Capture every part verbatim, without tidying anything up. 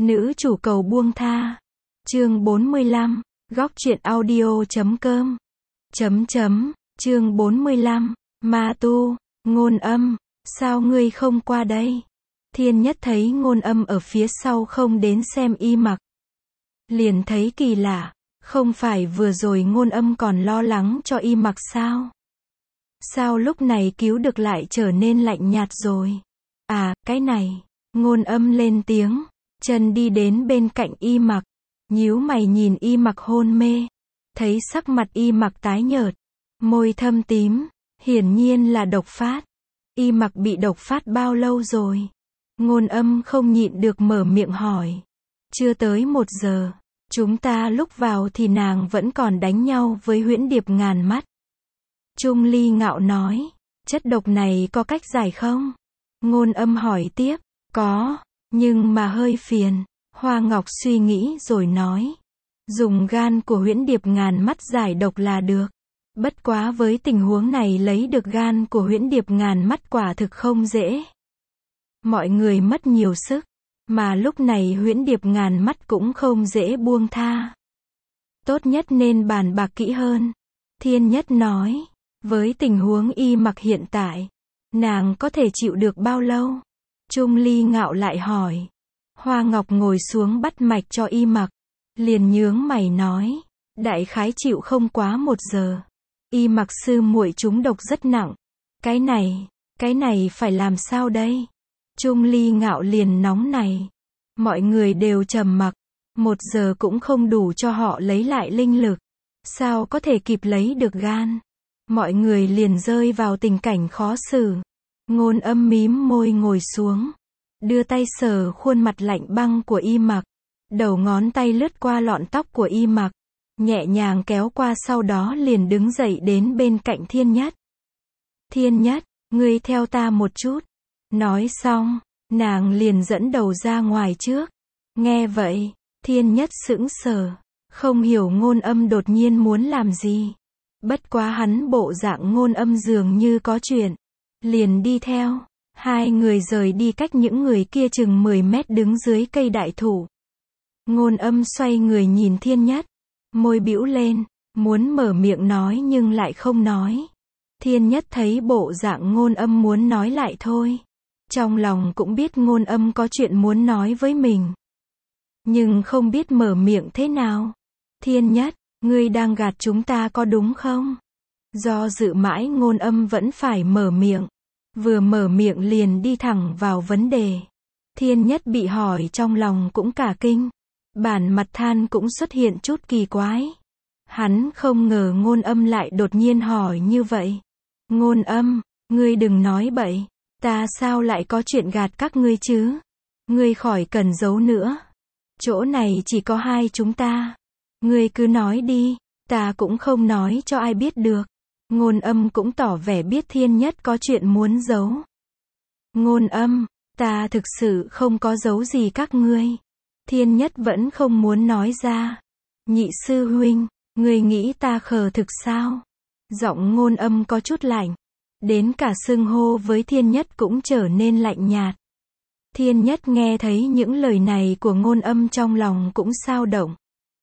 Nữ chủ cầu buông tha. Chương bốn mươi lăm, góc truyện audio chấm com. Chấm chấm, chương bốn mươi lăm, ma tu, Ngôn Âm, sao ngươi không qua đây? Thiên Nhất thấy Ngôn Âm ở phía sau không đến xem Y Mặc. Liền thấy kỳ lạ, không phải vừa rồi Ngôn Âm còn lo lắng cho Y Mặc sao? Sao lúc này cứu được lại trở nên lạnh nhạt rồi? À, cái này, Ngôn Âm lên tiếng, chân đi đến bên cạnh Y Mặc, nhíu mày nhìn Y Mặc hôn mê, thấy sắc mặt Y Mặc tái nhợt, môi thâm tím, hiển nhiên là độc phát. Y Mặc bị độc phát bao lâu rồi? Ngôn Âm không nhịn được mở miệng hỏi. Chưa tới một giờ, chúng ta lúc vào thì nàng vẫn còn đánh nhau với Huyễn Điệp ngàn mắt. Trung Ly ngạo nói, chất độc này có cách giải không? Ngôn Âm hỏi tiếp, có, nhưng mà hơi phiền. Hoa Ngọc suy nghĩ rồi nói, dùng gan của Huyễn Điệp ngàn mắt giải độc là được. Bất quá với tình huống này lấy được gan của Huyễn Điệp ngàn mắt quả thực không dễ. Mọi người mất nhiều sức, mà lúc này Huyễn Điệp ngàn mắt cũng không dễ buông tha. Tốt nhất nên bàn bạc kỹ hơn. Thiên Nhất nói, với tình huống Y Mặc hiện tại, nàng có thể chịu được bao lâu? Trung Ly ngạo lại hỏi. Hoa Ngọc ngồi xuống bắt mạch cho Y Mặc, liền nhướng mày nói, đại khái chịu không quá một giờ. Y Mặc sư muội trúng độc rất nặng. Cái này, cái này phải làm sao đây? Trung Ly ngạo liền nóng này. Mọi người đều trầm mặc, một giờ cũng không đủ cho họ lấy lại linh lực. Sao có thể kịp lấy được gan? Mọi người liền rơi vào tình cảnh khó xử. Ngôn Âm mím môi ngồi xuống, đưa tay sờ khuôn mặt lạnh băng của Y Mặc. Đầu ngón tay lướt qua lọn tóc của Y Mặc, nhẹ nhàng kéo qua, sau đó liền đứng dậy đến bên cạnh Thiên Nhất. Thiên Nhất, ngươi theo ta một chút. Nói xong, nàng liền dẫn đầu ra ngoài trước. Nghe vậy, Thiên Nhất sững sờ, không hiểu Ngôn Âm đột nhiên muốn làm gì. Bất quá hắn bộ dạng Ngôn Âm dường như có chuyện, liền đi theo. Hai người rời đi cách những người kia chừng mười mét đứng dưới cây đại thụ. Ngôn Âm xoay người nhìn Thiên Nhất, môi bĩu lên, muốn mở miệng nói nhưng lại không nói. Thiên Nhất thấy bộ dạng Ngôn Âm muốn nói lại thôi. Trong lòng cũng biết Ngôn Âm có chuyện muốn nói với mình, nhưng không biết mở miệng thế nào. Thiên Nhất, ngươi đang gạt chúng ta có đúng không? Do dự mãi Ngôn Âm vẫn phải mở miệng. Vừa mở miệng liền đi thẳng vào vấn đề. Thiên Nhất bị hỏi trong lòng cũng cả kinh. Bản mặt than cũng xuất hiện chút kỳ quái. Hắn không ngờ Ngôn Âm lại đột nhiên hỏi như vậy. Ngôn Âm, ngươi đừng nói bậy. Ta sao lại có chuyện gạt các ngươi chứ? Ngươi khỏi cần giấu nữa. Chỗ này chỉ có hai chúng ta. Ngươi cứ nói đi, ta cũng không nói cho ai biết được. Ngôn Âm cũng tỏ vẻ biết Thiên Nhất có chuyện muốn giấu. Ngôn Âm, ta thực sự không có giấu gì các ngươi. Thiên Nhất vẫn không muốn nói ra. Nhị sư huynh, ngươi nghĩ ta khờ thực sao? Giọng Ngôn Âm có chút lạnh. Đến cả xưng hô với Thiên Nhất cũng trở nên lạnh nhạt. Thiên Nhất nghe thấy những lời này của Ngôn Âm trong lòng cũng xao động.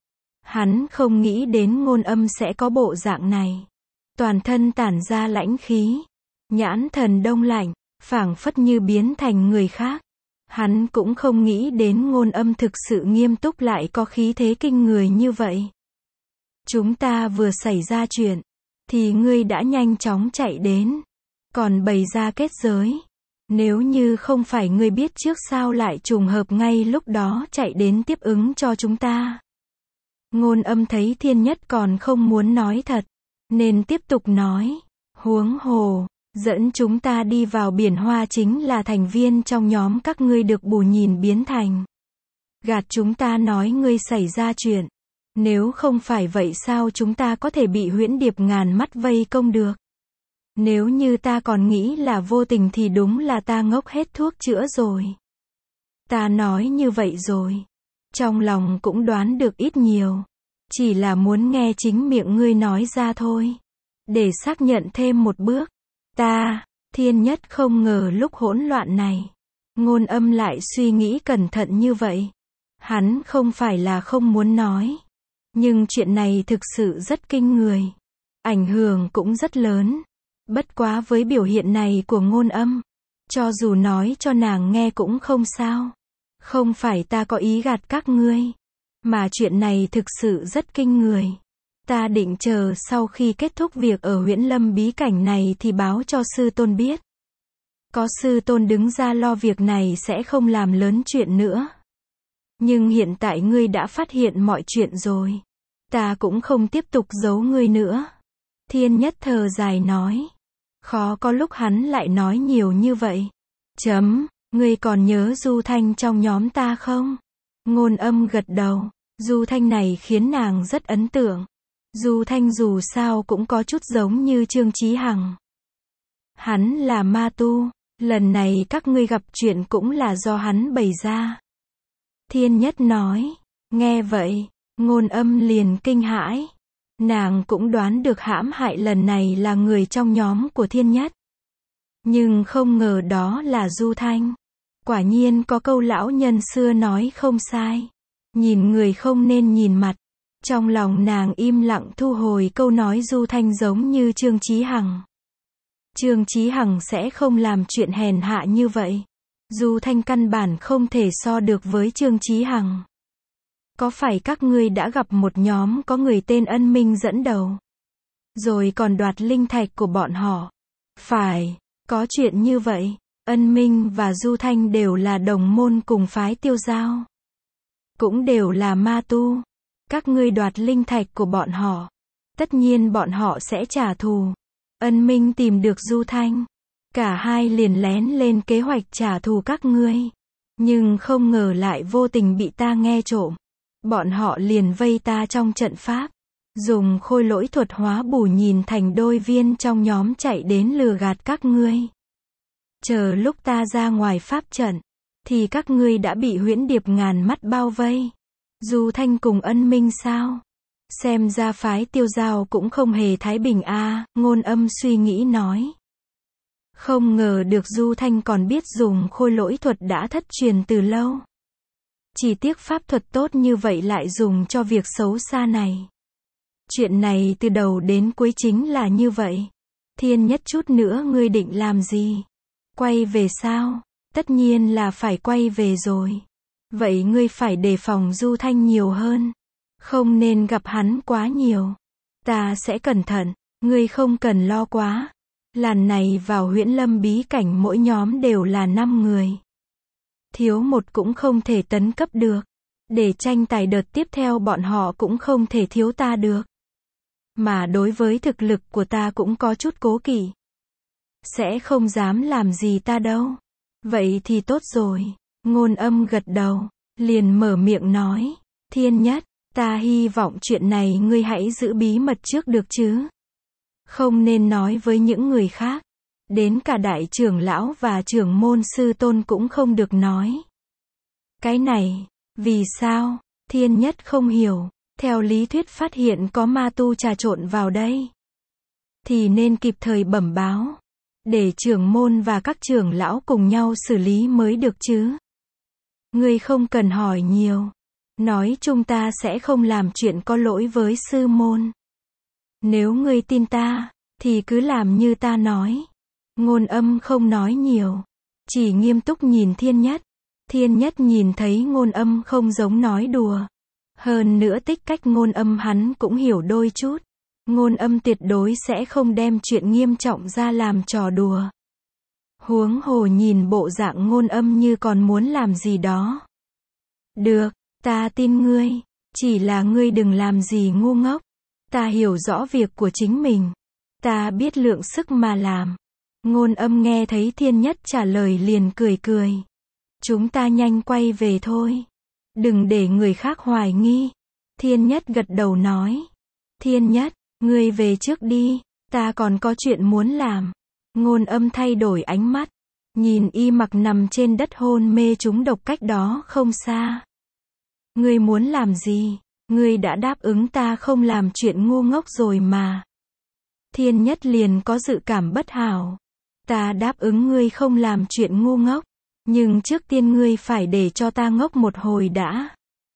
Hắn không nghĩ đến Ngôn Âm sẽ có bộ dạng này. Toàn thân tản ra lãnh khí, nhãn thần đông lạnh, phảng phất như biến thành người khác. Hắn cũng không nghĩ đến Ngôn Âm thực sự nghiêm túc lại có khí thế kinh người như vậy. Chúng ta vừa xảy ra chuyện, thì ngươi đã nhanh chóng chạy đến, còn bày ra kết giới. Nếu như không phải ngươi biết trước sao lại trùng hợp ngay lúc đó chạy đến tiếp ứng cho chúng ta. Ngôn Âm thấy Thiên Nhất còn không muốn nói thật, nên tiếp tục nói, huống hồ, dẫn chúng ta đi vào biển hoa chính là thành viên trong nhóm các ngươi được Bù Nhìn biến thành. Gạt chúng ta nói ngươi xảy ra chuyện. Nếu không phải vậy sao chúng ta có thể bị Huyễn Điệp ngàn mắt vây công được? Nếu như ta còn nghĩ là vô tình thì đúng là ta ngốc hết thuốc chữa rồi. Ta nói như vậy rồi, trong lòng cũng đoán được ít nhiều. Chỉ là muốn nghe chính miệng ngươi nói ra thôi. Để xác nhận thêm một bước. Ta, Thiên Nhất không ngờ lúc hỗn loạn này, Ngôn Âm lại suy nghĩ cẩn thận như vậy. Hắn không phải là không muốn nói. Nhưng chuyện này thực sự rất kinh người. Ảnh hưởng cũng rất lớn. Bất quá với biểu hiện này của Ngôn Âm, cho dù nói cho nàng nghe cũng không sao. Không phải ta có ý gạt các ngươi. Mà chuyện này thực sự rất kinh người. Ta định chờ sau khi kết thúc việc ở Huyễn Lâm bí cảnh này thì báo cho sư tôn biết. Có sư tôn đứng ra lo việc này sẽ không làm lớn chuyện nữa. Nhưng hiện tại ngươi đã phát hiện mọi chuyện rồi. Ta cũng không tiếp tục giấu ngươi nữa. Thiên Nhất thở dài nói. Khó có lúc hắn lại nói nhiều như vậy. Chấm, ngươi còn nhớ Du Thanh trong nhóm ta không? Ngôn Âm gật đầu. Du Thanh này khiến nàng rất ấn tượng. Du Thanh dù sao cũng có chút giống như Trương Chí Hằng. Hắn là ma tu. Lần này các ngươi gặp chuyện cũng là do hắn bày ra. Thiên Nhất nói. Nghe vậy, Ngôn Âm liền kinh hãi. Nàng cũng đoán được hãm hại lần này là người trong nhóm của Thiên Nhất. Nhưng không ngờ đó là Du Thanh. Quả nhiên có câu lão nhân xưa nói không sai. Nhìn người không nên nhìn mặt. Trong lòng nàng im lặng thu hồi câu nói Du Thanh giống như Trương Chí Hằng. Trương Chí Hằng sẽ không làm chuyện hèn hạ như vậy. Du Thanh căn bản không thể so được với Trương Chí Hằng. Có phải các ngươi đã gặp một nhóm có người tên Ân Minh dẫn đầu, rồi còn đoạt linh thạch của bọn họ? Phải, có chuyện như vậy. Ân Minh và Du Thanh đều là đồng môn cùng phái Tiêu Giao. Cũng đều là ma tu. Các ngươi đoạt linh thạch của bọn họ. Tất nhiên bọn họ sẽ trả thù. Ân Minh tìm được Du Thanh. Cả hai liền lén lên kế hoạch trả thù các ngươi. Nhưng không ngờ lại vô tình bị ta nghe trộm. Bọn họ liền vây ta trong trận pháp. Dùng khôi lỗi thuật hóa bù nhìn thành đôi viên trong nhóm chạy đến lừa gạt các ngươi. Chờ lúc ta ra ngoài pháp trận, thì các ngươi đã bị Huyễn Điệp ngàn mắt bao vây. Du Thanh cùng Ân Minh sao? Xem ra phái Tiêu Giao cũng không hề thái bình a. À, Ngôn Âm suy nghĩ nói. Không ngờ được Du Thanh còn biết dùng khôi lỗi thuật đã thất truyền từ lâu. Chỉ tiếc pháp thuật tốt như vậy lại dùng cho việc xấu xa này. Chuyện này từ đầu đến cuối chính là như vậy. Thiên Nhất, chút nữa ngươi định làm gì? Quay về sao? Tất nhiên là phải quay về rồi. Vậy ngươi phải đề phòng Du Thanh nhiều hơn. Không nên gặp hắn quá nhiều. Ta sẽ cẩn thận. Ngươi không cần lo quá. Lần này vào Huyễn Lâm bí cảnh mỗi nhóm đều là năm người. Thiếu một cũng không thể tấn cấp được. Để tranh tài đợt tiếp theo bọn họ cũng không thể thiếu ta được. Mà đối với thực lực của ta cũng có chút cố kỵ. Sẽ không dám làm gì ta đâu. Vậy thì tốt rồi. Ngôn Âm gật đầu. Liền mở miệng nói. Thiên Nhất, ta hy vọng chuyện này ngươi hãy giữ bí mật trước được chứ. Không nên nói với những người khác. Đến cả đại trưởng lão và trưởng môn sư tôn cũng không được nói. Cái này, vì sao? Thiên Nhất không hiểu. Theo lý thuyết phát hiện có ma tu trà trộn vào đây, thì nên kịp thời bẩm báo. Để trưởng môn và các trưởng lão cùng nhau xử lý mới được chứ. Ngươi không cần hỏi nhiều. Nói chung ta sẽ không làm chuyện có lỗi với sư môn. Nếu ngươi tin ta, thì cứ làm như ta nói. Ngôn Âm không nói nhiều. Chỉ nghiêm túc nhìn Thiên Nhất. Thiên Nhất nhìn thấy Ngôn Âm không giống nói đùa. Hơn nữa tích cách Ngôn Âm hắn cũng hiểu đôi chút. Ngôn Âm tuyệt đối sẽ không đem chuyện nghiêm trọng ra làm trò đùa. Huống hồ nhìn bộ dạng Ngôn Âm như còn muốn làm gì đó. Được, ta tin ngươi. Chỉ là ngươi đừng làm gì ngu ngốc. Ta hiểu rõ việc của chính mình. Ta biết lượng sức mà làm. Ngôn Âm nghe thấy Thiên Nhất trả lời liền cười cười. Chúng ta nhanh quay về thôi. Đừng để người khác hoài nghi. Thiên Nhất gật đầu nói. Thiên Nhất, ngươi về trước đi. Ta còn có chuyện muốn làm. Ngôn Âm thay đổi ánh mắt. Nhìn y mặc nằm trên đất hôn mê trúng độc cách đó không xa. Ngươi muốn làm gì? Ngươi đã đáp ứng ta không làm chuyện ngu ngốc rồi mà. Thiên Nhất liền có dự cảm bất hảo. Ta đáp ứng ngươi không làm chuyện ngu ngốc. Nhưng trước tiên ngươi phải để cho ta ngốc một hồi đã.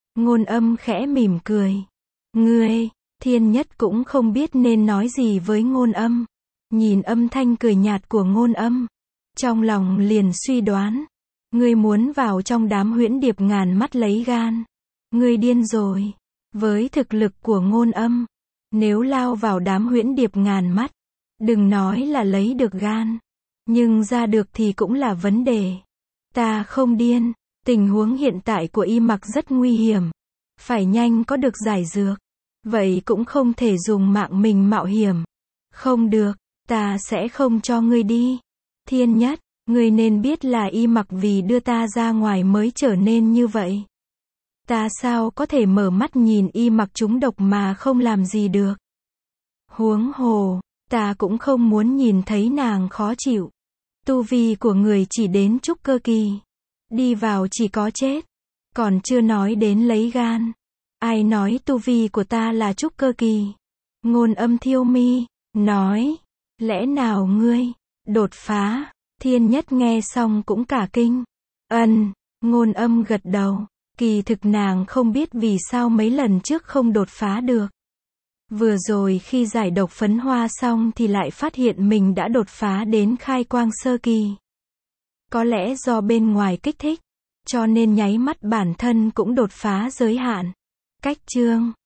Ngôn Âm khẽ mỉm cười. Ngươi, Thiên Nhất cũng không biết nên nói gì với Ngôn Âm. Nhìn âm thanh cười nhạt của Ngôn Âm, trong lòng liền suy đoán. Ngươi muốn vào trong đám huyễn điệp ngàn mắt lấy gan. Ngươi điên rồi. Với thực lực của Ngôn Âm, nếu lao vào đám huyễn điệp ngàn mắt, đừng nói là lấy được gan, nhưng ra được thì cũng là vấn đề. Ta không điên, tình huống hiện tại của Y Mặc rất nguy hiểm. Phải nhanh có được giải dược. Vậy cũng không thể dùng mạng mình mạo hiểm. Không được, ta sẽ không cho ngươi đi. Thiên Nhất, ngươi nên biết là Y Mặc vì đưa ta ra ngoài mới trở nên như vậy. Ta sao có thể mở mắt nhìn Y Mặc trúng độc mà không làm gì được. Huống hồ, ta cũng không muốn nhìn thấy nàng khó chịu. Tu vi của người chỉ đến trúc cơ kỳ. Đi vào chỉ có chết. Còn chưa nói đến lấy gan. Ai nói tu vi của ta là trúc cơ kỳ? Ngôn Âm thiêu mi, nói. Lẽ nào ngươi đột phá? Thiên Nhất nghe xong cũng cả kinh. Ân, Ngôn Âm gật đầu. Kỳ thực nàng không biết vì sao mấy lần trước không đột phá được. Vừa rồi khi giải độc phấn hoa xong thì lại phát hiện mình đã đột phá đến khai quang sơ kỳ. Có lẽ do bên ngoài kích thích, cho nên nháy mắt bản thân cũng đột phá giới hạn. Cách chương